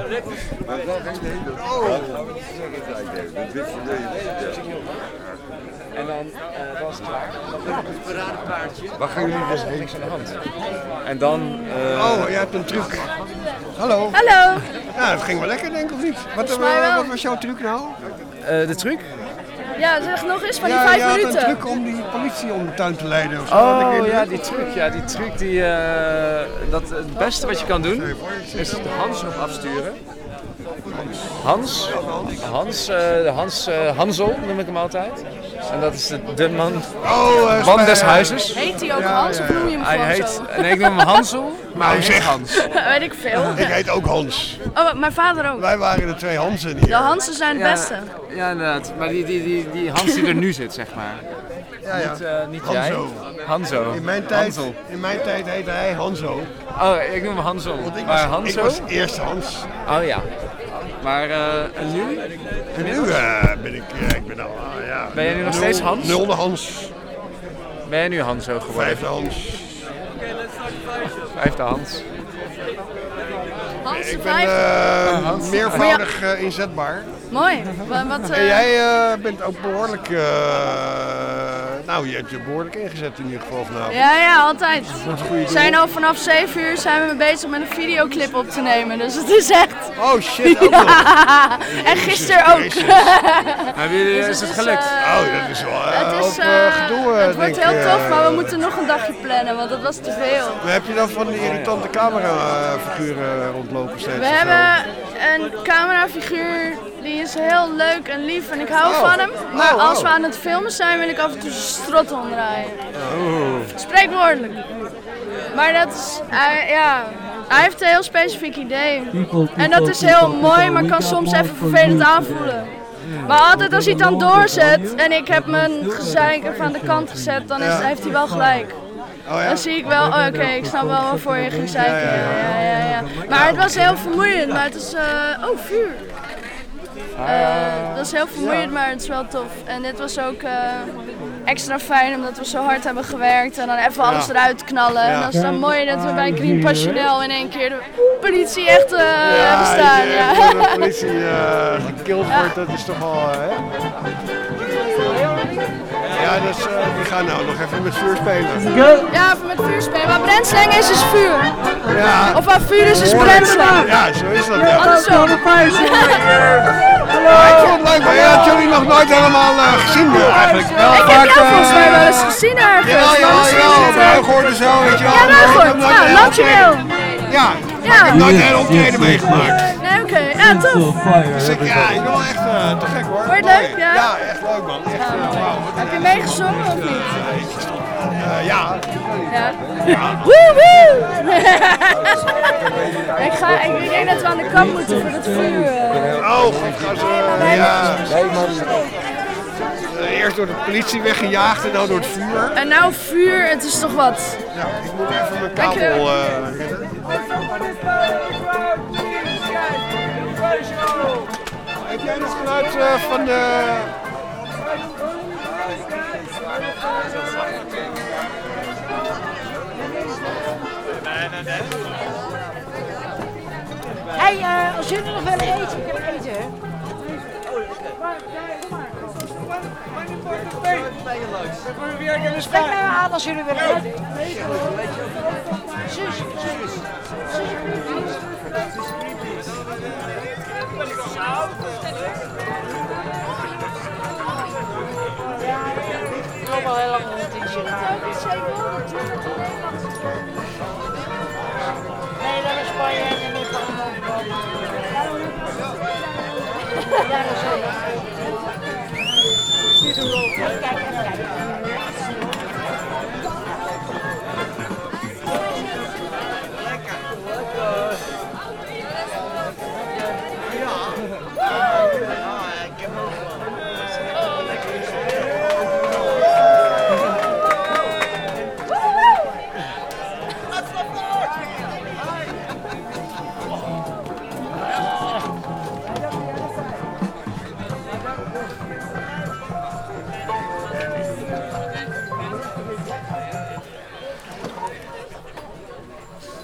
En dan was het klaar. Wat gaan jullie dus heen? Niks aan de hand. En dan... Oh, jij hebt een truc. Hallo. Hallo. Ja, het ging wel lekker, denk ik, of niet? Wat was jouw truc nou? de truc? Ja, zeg nog eens van die 5 minuten. Je had een truc om die politie om de tuin te leiden. Of zo. Oh ja, die truc. Ja, die truc die... het beste wat je kan doen is de Hans erop afsturen. Hansel noem ik hem altijd. En dat is de man des huizes. Heet hij ook Hans of noem je hem gewoon zo? Nee, ik noem hem Hansel, maar hij heet Hans. Weet ik veel. Ik heet ook Hans. Oh, mijn vader ook. Wij waren de 2 Hansen hier. De Hansen zijn het beste. Ja, inderdaad. Maar die Hans die er nu zit, zeg maar. Ja. Niet Hanzo. jij. Hanzo. In mijn tijd heette hij Hanzo. Oh, ik noem hem Hansel. Want ik was eerst Hans. Oh ja. Maar en nu? En nu ben ik al, ja. Ben jij nu nog steeds Hans? 0e Hans. Ben jij nu Hanzo geworden? 5e Hans. 5e Hans. Hans de Ik ben vijfde. meervoudig inzetbaar. Mooi. En jij bent ook behoorlijk... je hebt je behoorlijk ingezet in ieder geval vanavond. Ja, altijd. Dat is goede We zijn al vanaf 7 uur zijn we bezig met een videoclip op te nemen. Dus het is echt... Oh shit, ook nog. En gisteren ook. Hebben jullie, is het gelukt? Dat is wel gedoe, het wordt denk ik. heel tof, maar we moeten nog een dagje plannen, want dat was te veel. Maar heb je dan van die irritante camerafiguren rondlopen steeds? We hebben een camerafiguur die is heel leuk en lief en ik hou van hem. Maar als we aan het filmen zijn, wil ik af en toe zijn strot omdraaien. Spreekwoordelijk. Maar dat is, hij heeft een heel specifiek idee. En dat is heel mooi, maar kan soms even vervelend aanvoelen. Maar altijd als hij het dan doorzet en ik heb mijn gezeik even aan de kant gezet, dan heeft hij wel gelijk. Dan zie ik wel, oké, ik snap wel waarvoor je ging zeiken. Ja. Maar het was heel vermoeiend, maar het is... vuur! Dat is heel vermoeiend, maar het is wel tof. En dit was ook extra fijn, omdat we zo hard hebben gewerkt en dan even alles eruit knallen. En dan is het dan mooi dat we bij Crime Passionnel in één keer de politie echt hebben staan. De politie gekild wordt, dat is toch al... Ja, dus we gaan nou nog even met vuur spelen. Ja, even met vuur spelen. Waar brennslang is vuur. Ja. Of waar vuur is brennslang. Ja, zo is dat. Ja. Andersom. Ik vond het leuk, maar je had jullie nog nooit helemaal gezien eigenlijk. Wel Ik heb jou volgens mij wel eens gezien ergens. Ja, Ruigoorden zo, weet je wel. Ja, Ruigoord. Nou, dankjewel. Ja, ik heb nooit een hele optreden meegemaakt. Nee, oké. Ja, tof. Dus ik ben wel echt te gek hoor. Vond je het leuk? Ja? Ja, echt leuk man. Echt, Heb je meegezongen of niet? ja. Woe woe! Ik denk dat we aan de kant moeten voor het vuur. God, gaan ze. Ja. Eerst door de politie weggejaagd en nou door het vuur. En nou vuur, het is toch wat. Ja, ik moet even mijn kabel Heb jij het geluid van de... Hey, als jullie nog willen eten, ik kan eten. Spreek mij aan als jullie willen eten. Zus. Ik loop al heel lang rond in China.